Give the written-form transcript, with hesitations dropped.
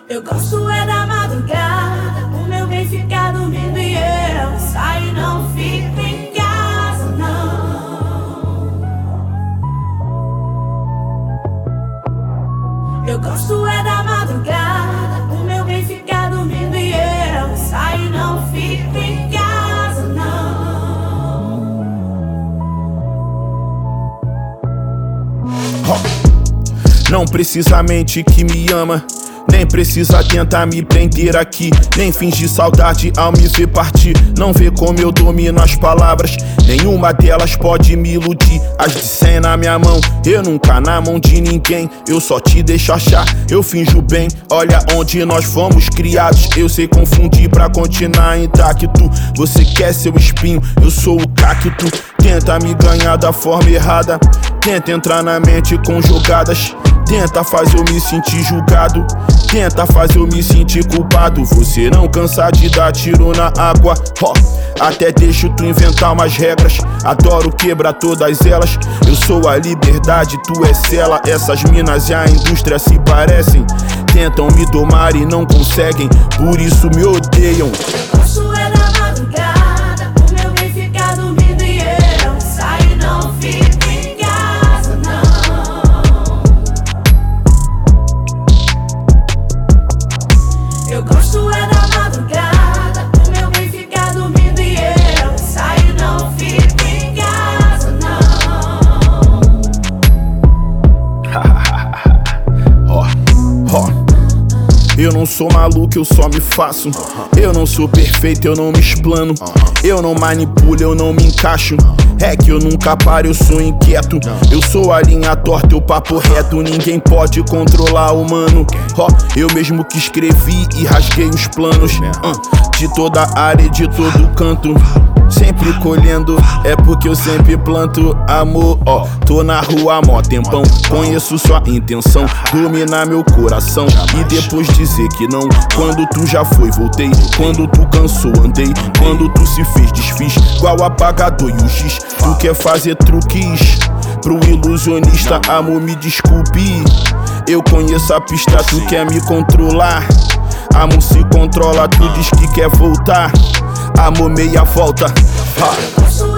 Eu gosto é da madrugada, o meu bem fica dormindo e eu saio e não fico em casa, não. Eu gosto é da madrugada, o meu bem fica dormindo e eu saio e não fico em casa, não. Não precisamente que me ama, nem precisa tentar me prender aqui, nem fingir saudade ao me ver partir. Não vê como eu domino as palavras, nenhuma delas pode me iludir. As de 100 na minha mão, eu nunca na mão de ninguém. Eu só te deixo achar, eu finjo bem. Olha onde nós fomos criados, eu sei confundir pra continuar intacto. Você quer seu espinho, eu sou o cacto. Tenta me ganhar da forma errada, tenta entrar na mente com jogadas, tenta fazer eu me sentir julgado, tenta fazer eu me sentir culpado. Você não cansa de dar tiro na água, até deixo tu inventar umas regras. Adoro quebrar todas elas. Eu sou a liberdade, tu és ela. Essas minas e a indústria se parecem, tentam me domar e não conseguem, por isso me odeiam. Eu gosto é da madrugada, o meu bem fica dormindo e eu saio e não fico em casa, não. Eu gosto é da madrugada, o meu bem fica dormindo e eu saio e não fico em casa, não. Eu não sou maluco, eu só me faço. Eu não sou perfeito, eu não me explano. Eu não manipulo, eu não me encaixo. É que eu nunca paro, eu sou inquieto. Eu sou a linha torta, eu papo reto. Ninguém pode controlar o mano. Eu mesmo que escrevi e rasguei os planos de toda área e de todo canto. Sempre colhendo, é porque eu sempre planto amor. Tô na rua há mó tempão, conheço sua intenção, dominar meu coração e depois dizer que não. Quando tu já foi, voltei. Quando tu cansou, andei. Quando tu se fez, desfiz. Igual apagador e o giz. Tu quer fazer truques pro ilusionista, amor, me desculpe. Eu conheço a pista, tu quer me controlar. Amor, se controla, tu diz que quer voltar. Amor, meia volta. não.